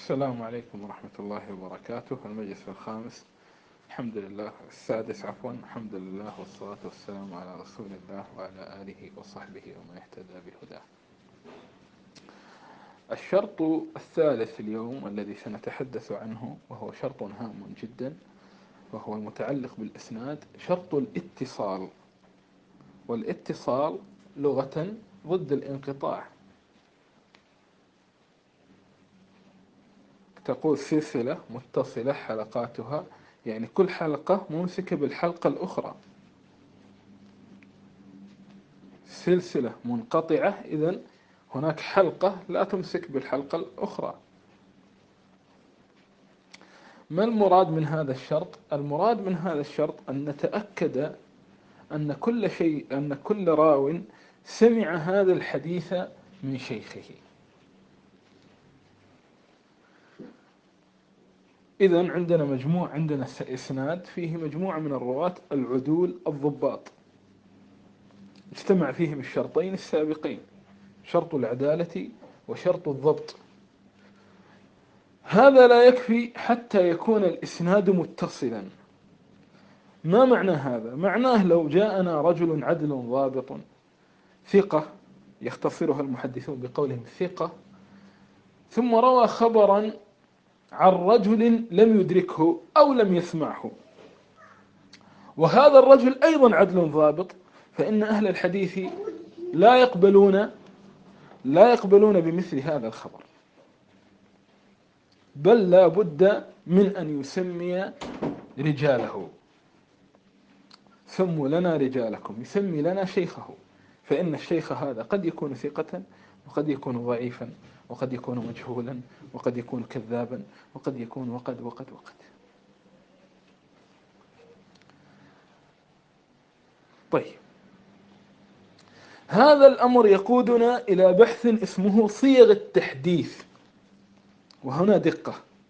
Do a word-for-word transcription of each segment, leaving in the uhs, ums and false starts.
السلام عليكم ورحمة الله وبركاته. المجلس الخامس الحمد لله السادس عفوا الحمد لله والصلاة والسلام على رسول الله وعلى آله وصحبه ومن اهتدى بهداه. الشرط الثالث اليوم الذي سنتحدث عنه وهو شرط هام جدا، وهو المتعلق بالإسناد، شرط الاتصال. والاتصال لغة ضد الانقطاع. تقول سلسلة متصلة حلقاتها، يعني كل حلقة ممسكة بالحلقة الأخرى. سلسلة منقطعة إذن هناك حلقة لا تمسك بالحلقة الأخرى. ما المراد من هذا الشرط؟ المراد من هذا الشرط أن نتأكد أن كل شيء أن كل راو سمع هذا الحديث من شيخه. إذن عندنا مجموع عندنا إسناد فيه مجموعة من الرواة العدول الضباط، اجتمع فيهم الشرطين السابقين، شرط العدالة وشرط الضبط. هذا لا يكفي حتى يكون الإسناد متصلا. ما معنى هذا؟ معناه لو جاءنا رجل عدل ضابط ثقة، يختصرها المحدثون بقولهم ثقة، ثم روى خبرا عن رجل لم يدركه أو لم يسمعه، وهذا الرجل أيضا عدل ضابط، فإن أهل الحديث لا يقبلون لا يقبلون بمثل هذا الخبر، بل لا بد من أن يسمي رجاله. سموا لنا رجالكم، يسمي لنا شيخه، فإن الشيخ هذا قد يكون ثقة وقد يكون ضعيفا وقد يكون مجهولا وقد يكون كذابا وقد يكون وقد وقد وقد. طيب، هذا الأمر يقودنا إلى بحث اسمه صيغ التحديث. وهنا دقة.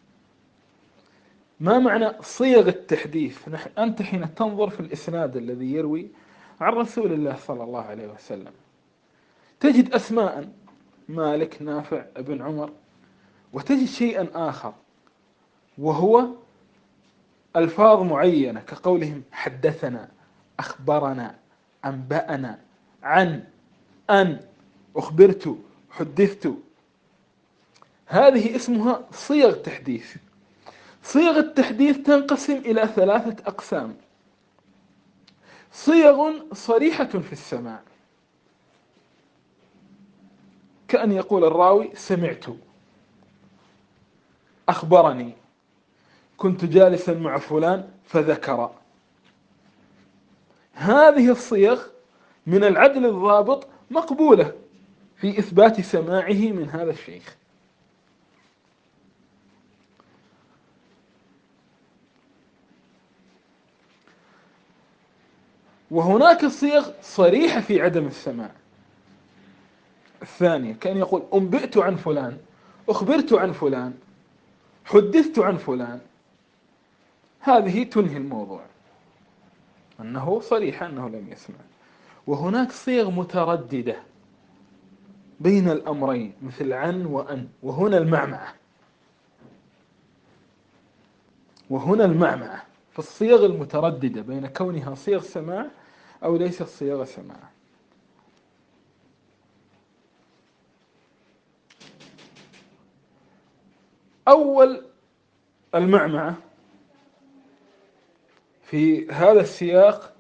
ما معنى صيغ التحديث؟ أنت حين تنظر في الإسناد الذي يروي عن رسول الله صلى الله عليه وسلم تجد أسماء مالك، نافع، ابن عمر، وتجد شيئا آخر وهو ألفاظ معينة كقولهم حدثنا، أخبرنا، أنبأنا، عن، أن، أخبرت، حدثت. هذه اسمها صيغ تحديث. صيغ التحديث تنقسم إلى ثلاثة أقسام: صيغ صريحة في السماع، كأن يقول الراوي سمعت، أخبرني، كنت جالسا مع فلان فذكر. هذه الصيغ من العدل الضابط مقبولة في إثبات سماعه من هذا الشيخ. وهناك صيغ صريحة في عدم السماع. الثانية كان يقول أنبئت عن فلان، أخبرت عن فلان، حدثت عن فلان. هذه تنهي الموضوع، أنه صريح أنه لم يسمع. وهناك صيغ مترددة بين الأمرين مثل عن وأن، وهنا المعمعة وهنا المعمعة في الصيغ المترددة بين كونها صيغ سماع أو ليست صيغ سماع. أول المعمعة في هذا السياق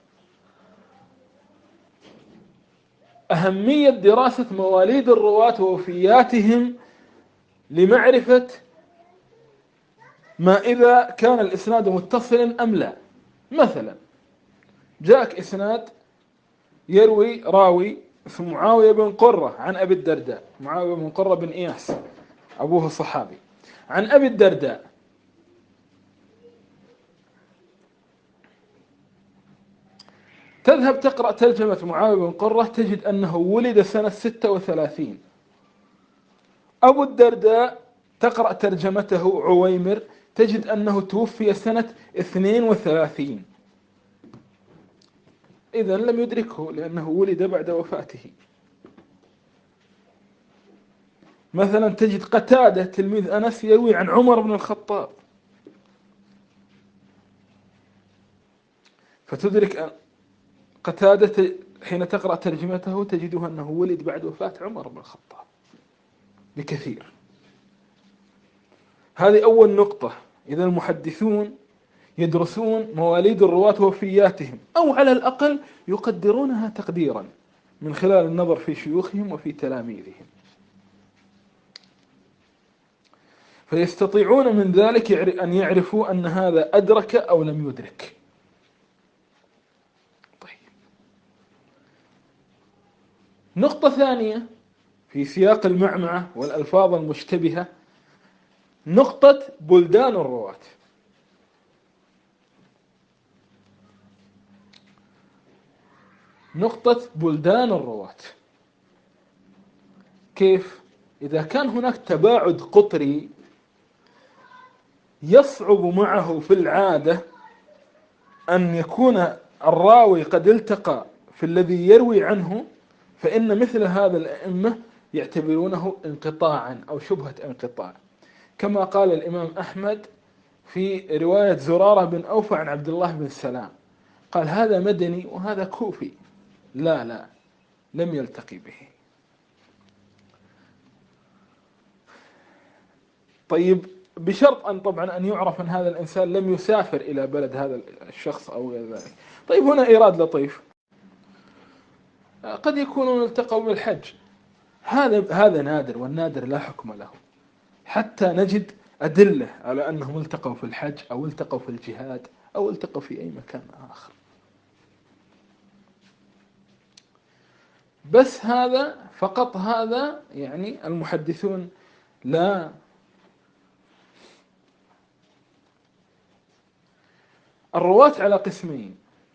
أهمية دراسة مواليد الرواة ووفياتهم لمعرفة ما إذا كان الإسناد متصلا أم لا. مثلا جاءك إسناد يروي راوي اسمه معاوية بن قرة عن أبي الدرداء، معاوية بن قرة بن إياس أبوه صحابي، عن أبي الدرداء. تذهب تقرأ ترجمة معاوية بن قرة تجد أنه ولد سنة ستة وثلاثين. أبو الدرداء تقرأ ترجمته عويمر تجد أنه توفي سنة اثنين وثلاثين. إذن لم يدركه لأنه ولد بعد وفاته. مثلا تجد قتادة تلميذ أنس يروي عن عمر بن الخطاب، فتدرك أن قتادة حين تقرأ ترجمته تجده أنه ولد بعد وفاة عمر بن الخطاب بكثير. هذه أول نقطة. إذا المحدثون يدرسون مواليد الرواة ووفياتهم، أو على الأقل يقدرونها تقديرا من خلال النظر في شيوخهم وفي تلاميذهم، فيستطيعون من ذلك أن يعرفوا أن هذا أدرك أو لم يدرك. طيب، نقطة ثانية في سياق المعمعة والألفاظ المشتبهة، نقطة بلدان الرواة. نقطة بلدان الرواة كيف؟ إذا كان هناك تباعد قطري يصعب معه في العادة أن يكون الراوي قد التقى في الذي يروي عنه، فإن مثل هذا الأئمة يعتبرونه انقطاعا أو شبهة انقطاع، كما قال الإمام أحمد في رواية زرارة بن أوفى عن عبد الله بن سلام، قال هذا مدني وهذا كوفي، لا لا لم يلتقي به. طيب، بشرط أن طبعا أن يعرف أن هذا الإنسان لم يسافر إلى بلد هذا الشخص أو غير ذلك. طيب، هنا إيراد لطيف، قد يكونون التقوا بالحج، هذا هذا نادر، والنادر لا حكم له، حتى نجد أدلة على أنهم التقوا في الحج أو التقوا في الجهاد أو التقوا في أي مكان آخر. بس هذا فقط، هذا يعني المحدثون لا. الرواة على قسمين: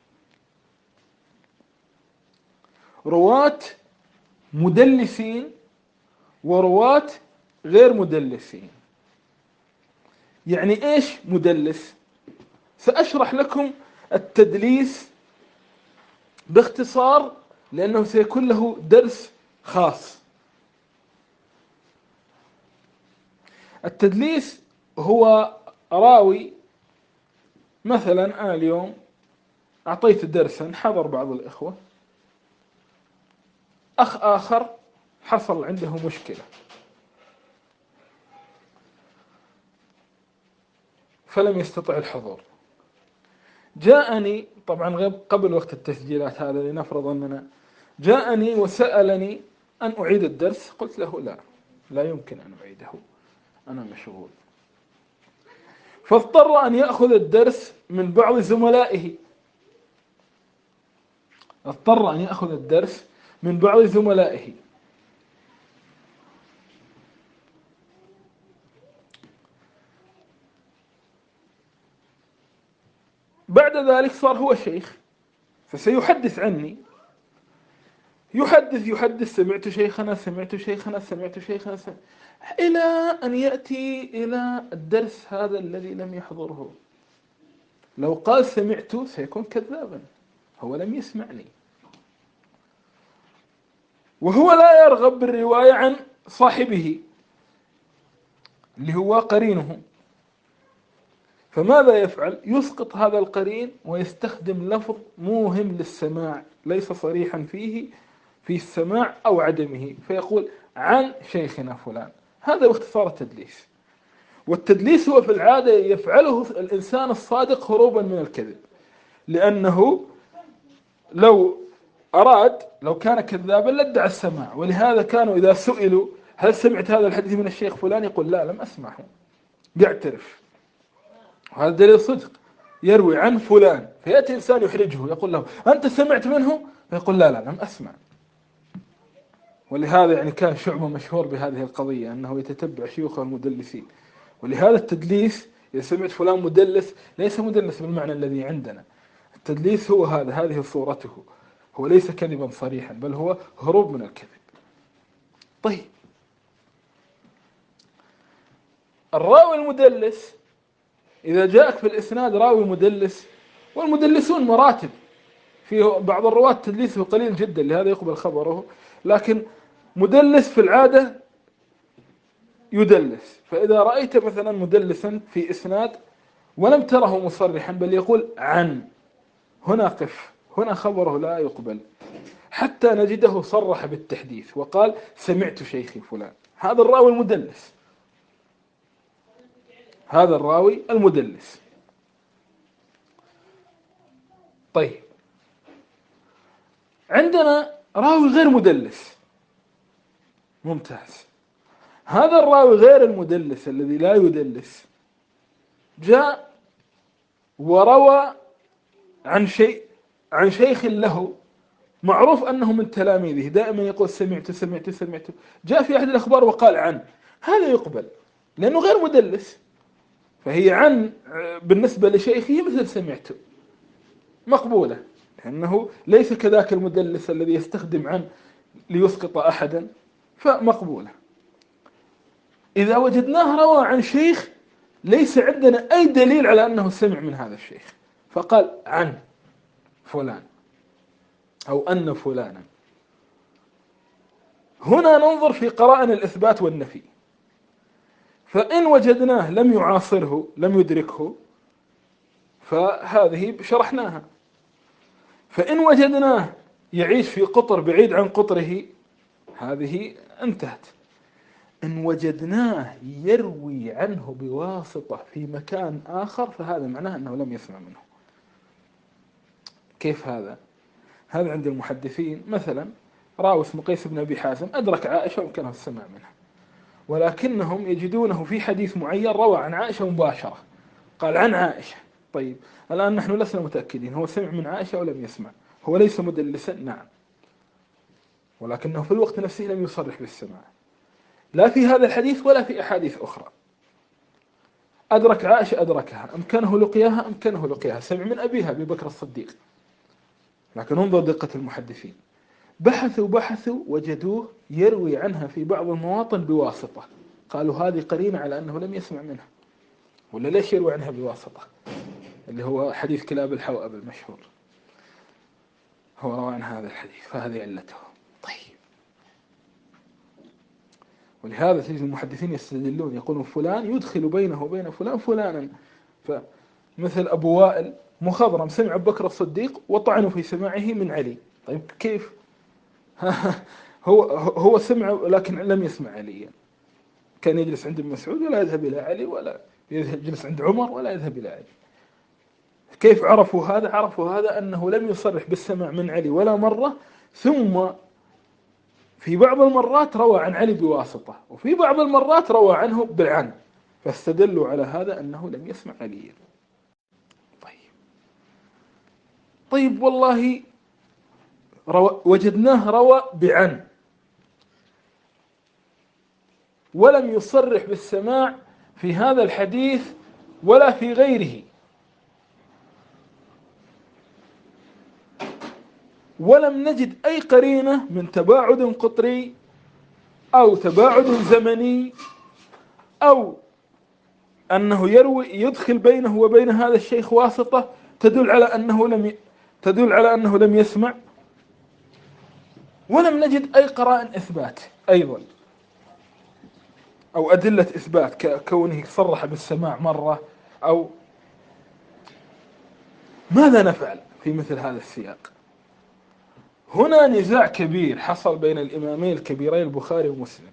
رواة مدلسين ورواة غير مدلسين. يعني إيش مدلس؟ سأشرح لكم التدليس باختصار لأنه سيكون له درس خاص. التدليس هو راوي، مثلا أنا اليوم أعطيت درسا، حضر بعض الإخوة، أخ آخر حصل عنده مشكلة فلم يستطع الحضور، جاءني طبعا قبل وقت التسجيلات هذا، لنفرض أننا جاءني وسألني أن أعيد الدرس، قلت له لا لا يمكن أن أعيده، أنا مشغول. فاضطر أن يأخذ الدرس من بعض زملائه، اضطر أن يأخذ الدرس من بعض زملائه. بعد ذلك صار هو شيخ، فسيحدث عني، يحدث يحدث سمعت شيخنا سمعت شيخنا سمعت شيخنا سمعت، إلى أن يأتي إلى الدرس هذا الذي لم يحضره. لو قال سمعت سيكون كذابا، هو لم يسمعني، وهو لا يرغب بالرواية عن صاحبه اللي هو قرينه، فماذا يفعل؟ يسقط هذا القرين ويستخدم لفظ موهم للسماع ليس صريحا فيه في السماع أو عدمه، فيقول عن شيخنا فلان. هذا باختصار التدليس. والتدليس هو في العادة يفعله الإنسان الصادق هروبا من الكذب، لأنه لو أراد لو كان كذابا لادعى السماع، ولهذا كانوا إذا سئلوا هل سمعت هذا الحديث من الشيخ فلان يقول لا لم أسمعه، يعترف، وهذا دليل صدق، يروي عن فلان، فيأتي إنسان يحرجه يقول له أنت سمعت منه؟ فيقول لا لا لم أسمع. ولهذا يعني كان شعبة مشهور بهذه القضية، أنه يتتبع شيوخ المدلسين. ولهذا التدليس إذا سمعت فلان مدلس ليس مدلس بالمعنى الذي عندنا، التدليس هو هذا، هذه صورته، هو ليس كذبا صريحا بل هو هروب من الكذب. طيب، الراوي المدلس إذا جاءك في الإسناد راوي مدلس، والمدلسون مراتب، في بعض الرواة تدليسه قليل جدا لهذا يقبل خبره، لكن مدلس في العادة يدلس. فإذا رأيت مثلا مدلسا في إسناد ولم تره مصرحا بل يقول عن، هنا قف، هنا خبره لا يقبل حتى نجده صرح بالتحديث وقال سمعت شيخي فلان. هذا الراوي المدلس، هذا الراوي المدلس. طيب عندنا راوي غير مدلس، ممتاز. هذا الراوي غير المدلس الذي لا يدلس جاء وروى عن شيء عن شيخ له معروف أنه من تلاميذه، دائما يقول سمعت سمعت سمعت، جاء في أحد الأخبار وقال عن، هذا يقبل لأنه غير مدلس، فهي عن بالنسبة لشيخه مثل سمعت، مقبولة، لأنه ليس كذاك المدلس الذي يستخدم عن ليسقط أحدا، فمقبولة. إذا وجدناه روى عن شيخ ليس عندنا أي دليل على أنه سمع من هذا الشيخ، فقال عن فلان أو أن فلانا، هنا ننظر في قرائن الإثبات والنفي. فإن وجدناه لم يعاصره لم يدركه فهذه شرحناها. فإن وجدناه يعيش في قطر بعيد عن قطره هذه انتهت. إن وجدناه يروي عنه بواسطة في مكان آخر فهذا معناه أنه لم يسمع منه. كيف هذا؟ هذا عند المحدثين مثلا راوي اسمه قيس بن أبي حازم أدرك عائشة ويمكنه السماع منها، ولكنهم يجدونه في حديث معين روى عن عائشة مباشرة، قال عن عائشة. طيب الآن نحن لسنا متأكدين هو سمع من عائشة ولم يسمع، هو ليس مدلسا نعم، ولكنه في الوقت نفسه لم يصرح بالسماع لا في هذا الحديث ولا في أحاديث أخرى. أدرك عائشة أدركها، أمكنه لقياها أمكنه لقياها، سمع من أبيها أبي بكر الصديق. لكن انظر دقة المحدثين، بحثوا بحثوا وجدوه يروي عنها في بعض المواطن بواسطة، قالوا هذه قرينة على أنه لم يسمع منها. ولا ليش يروي عنها بواسطة؟ اللي هو حديث كلاب الحوأب المشهور، هو روى عن هذا الحديث، فهذه علته. طيب ولهذا تجد المحدثين يستدلون يقولون فلان يدخل بينه وبين فلان فلانا، فمثل أبو وائل مخضرم سمع أبو بكر الصديق وطعنوا في سماعه من علي. طيب كيف؟ هو هو سمع لكن لم يسمع عليا، كان يجلس عند ابن مسعود ولا يذهب إلى علي، ولا يجلس عند عمر ولا يذهب إلى علي. كيف عرفوا هذا؟ عرفوا هذا أنه لم يصرح بالسماع من علي ولا مرة، ثم في بعض المرات روى عن علي بواسطة وفي بعض المرات روى عنه بالعن، فاستدلوا على هذا أنه لم يسمع عليا. طيب طيب والله روى وجدناه روى بعن ولم يصرح بالسماع في هذا الحديث ولا في غيره، ولم نجد أي قرينة من تباعد قطري أو تباعد زمني أو أنه يروي يدخل بينه وبين هذا الشيخ واسطة تدل على أنه لم ي... تدل على أنه لم يسمع، ولم نجد أي قرائن إثبات أيضا أو أدلة إثبات ككونه صرح بالسماع مرة أو. ماذا نفعل في مثل هذا السياق؟ هنا نزاع كبير حصل بين الإمامين الكبيرين البخاري ومسلم،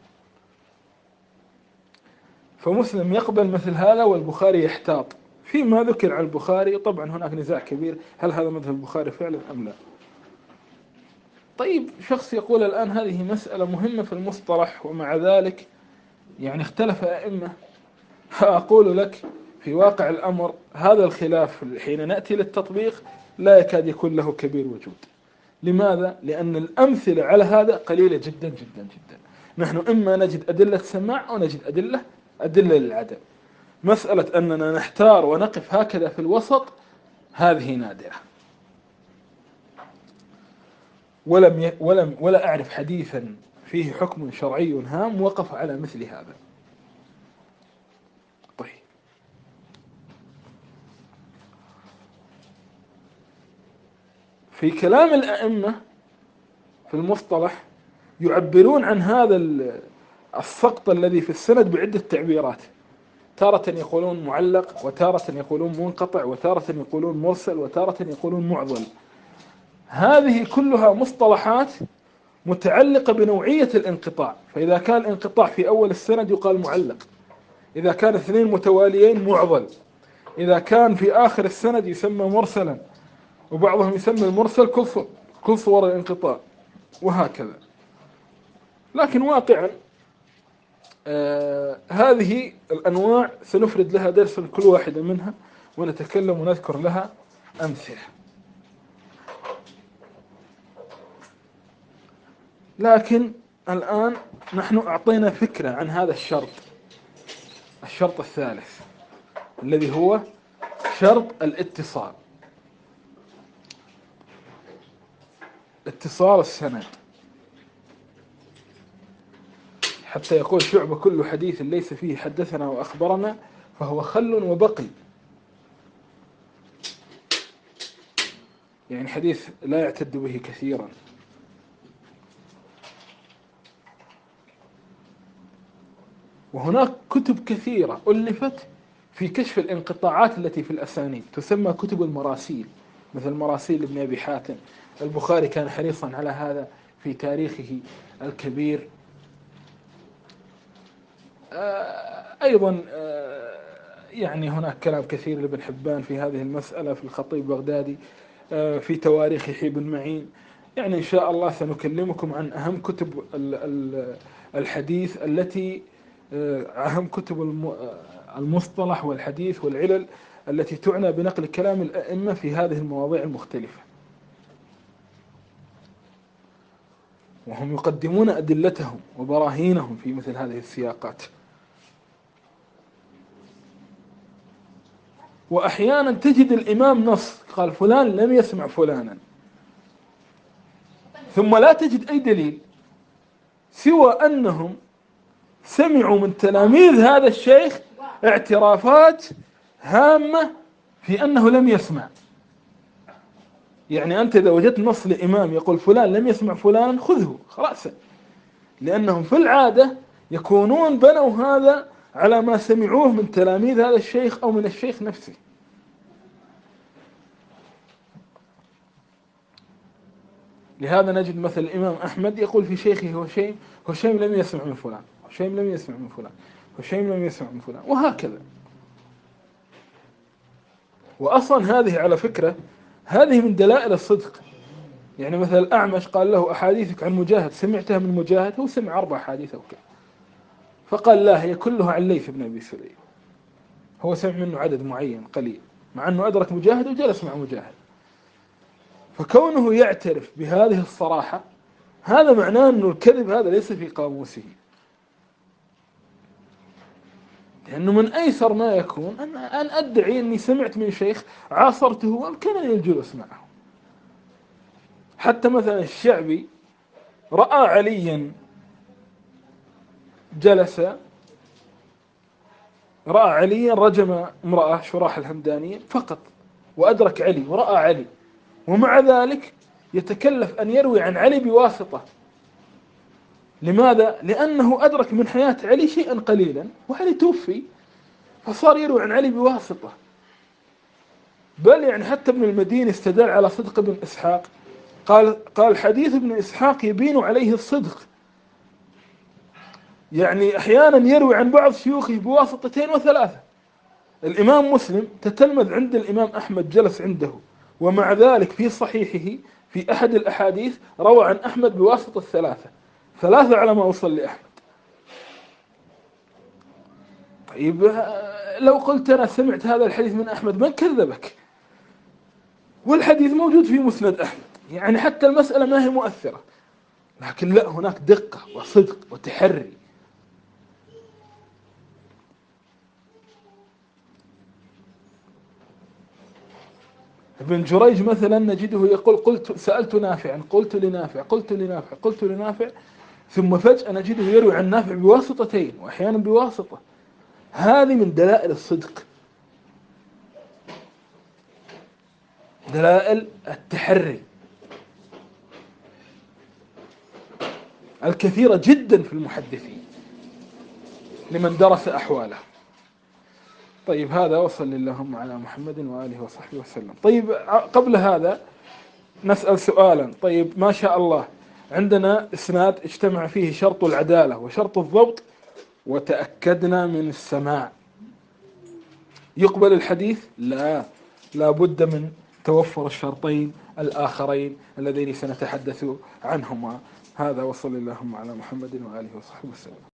فمسلم يقبل مثل هذا والبخاري يحتاط فيما ذكر عن البخاري. طبعا هناك نزاع كبير، هل هذا مذهب البخاري فعلا أم لا؟ طيب شخص يقول الآن هذه مسألة مهمة في المصطلح ومع ذلك يعني اختلف أئمة، فأقول لك في واقع الأمر هذا الخلاف حين نأتي للتطبيق لا يكاد يكون له كبير وجود. لماذا؟ لأن الأمثلة على هذا قليلة جدا جدا جدا. نحن إما نجد أدلة سماع أو نجد أدلة أدلة للعدم. مسألة أننا نحتار ونقف هكذا في الوسط هذه نادرة، ولم ي... ولم ولا أعرف حديثا فيه حكم شرعي هام وقف على مثل هذا. طيب في كلام الأئمة في المصطلح يعبرون عن هذا السقط الذي في السند بعدة تعبيرات، تارة يقولون معلق، وتارة يقولون منقطع، وتارة يقولون مرسل، وتارة يقولون معضل. هذه كلها مصطلحات متعلقة بنوعية الانقطاع. فإذا كان الانقطاع في أول السند يقال معلق، إذا كان اثنين متواليين معضل، إذا كان في آخر السند يسمى مرسلا، وبعضهم يسمى المرسل كل كل صور الانقطاع، وهكذا. لكن واقعا آه هذه الأنواع سنفرد لها درس كل واحدة منها، ونتكلم ونذكر لها أمثلة. لكن الآن نحن أعطينا فكرة عن هذا الشرط، الشرط الثالث الذي هو شرط الاتصال، اتصال السند. حتى يقول شعبة: كل حديث ليس فيه حدثنا وأخبرنا فهو خل وبقل. يعني حديث لا يعتد به كثيرا. وهناك كتب كثيرة ألفت في كشف الانقطاعات التي في الأسانيد، تسمى كتب المراسيل، مثل مراسيل ابن أبي حاتم. البخاري كان حريصا على هذا في تاريخه الكبير. أيضا يعني هناك كلام كثير لابن حبان في هذه المسألة، في الخطيب بغدادي في تواريخ يحيى بن معين. يعني إن شاء الله سنكلمكم عن أهم كتب الحديث التي أهم كتب المصطلح والحديث والعلل التي تعنى بنقل كلام الأئمة في هذه المواضيع المختلفة، وهم يقدمون أدلتهم وبراهينهم في مثل هذه السياقات. وأحيانا تجد الإمام نص قال فلان لم يسمع فلانا، ثم لا تجد أي دليل سوى أنهم سمعوا من تلاميذ هذا الشيخ اعترافات هامة في أنه لم يسمع. يعني أنت إذا وجدت نص لإمام يقول فلان لم يسمع فلان خذه خلاص، لأنهم في العادة يكونون بنوا هذا على ما سمعوه من تلاميذ هذا الشيخ أو من الشيخ نفسه. لهذا نجد مثل الإمام أحمد يقول في شيخه هشيم: هشيم لم يسمع من فلان، هشيم لم يسمع من فلان، هشيم لم يسمع من فلان، وهكذا. وأصلا هذه على فكرة هذه من دلائل الصدق. يعني مثل الأعمش قال له: أحاديثك عن مجاهد سمعتها من مجاهد؟ هو سمع أربع حديث أو كذا. فقال: لا، هي كلها عن ليث بن أبي سليم، هو سمع منه عدد معين قليل، مع أنه أدرك مجاهد وجلس مع مجاهد. فكونه يعترف بهذه الصراحة هذا معناه أنه الكذب هذا ليس في قاموسه، لأنه من أيسر ما يكون أن أن أدعي أني سمعت من شيخ عاصرته وأمكنني الجلوس معه. حتى مثلا الشعبي رأى عليا جلس، رأى عليا رجم امرأة شراح الهمدانية فقط، وأدرك علي ورأى علي، ومع ذلك يتكلف أن يروي عن علي بواسطة. لماذا؟ لأنه أدرك من حياة علي شيئا قليلا، وعلي توفي، فصار يروي عن علي بواسطة. بل يعني حتى ابن المديني استدل على صدق ابن إسحاق، قال قال حديث ابن إسحاق يبين عليه الصدق. يعني أحيانا يروي عن بعض شيوخه بواسطتين وثلاثة. الإمام مسلم تتلمذ عند الإمام أحمد، جلس عنده، ومع ذلك في صحيحه في أحد الأحاديث روى عن أحمد بواسطة الثلاثة، ثلاثة على ما وصل لأحمد. طيب لو قلت أنا سمعت هذا الحديث من أحمد، من كذبك؟ والحديث موجود في مسند أحمد، يعني حتى المسألة ما هي مؤثرة. لكن لا، هناك دقة وصدق وتحري. ابن جريج مثلا نجده يقول: قلت سألت نافعا، قلت لنافع، قلت لنافع، قلت لنافع، ثم فجأة نجده يروي عن نافع بواسطتين وأحيانا بواسطة. هذه من دلائل الصدق، دلائل التحري الكثيرة جدا في المحدثين. لمن درس أحواله. طيب هذا، وصل اللهم على محمد وآله وصحبه وسلم. طيب قبل هذا نسأل سؤالا. طيب ما شاء الله عندنا إسناد اجتمع فيه شرط العدالة وشرط الضبط وتأكدنا من السماع، يقبل الحديث؟ لا، لا بد من توفر الشرطين الآخرين اللذين سنتحدث عنهما. هذا، وصل اللهم على محمد وآله وصحبه وسلم.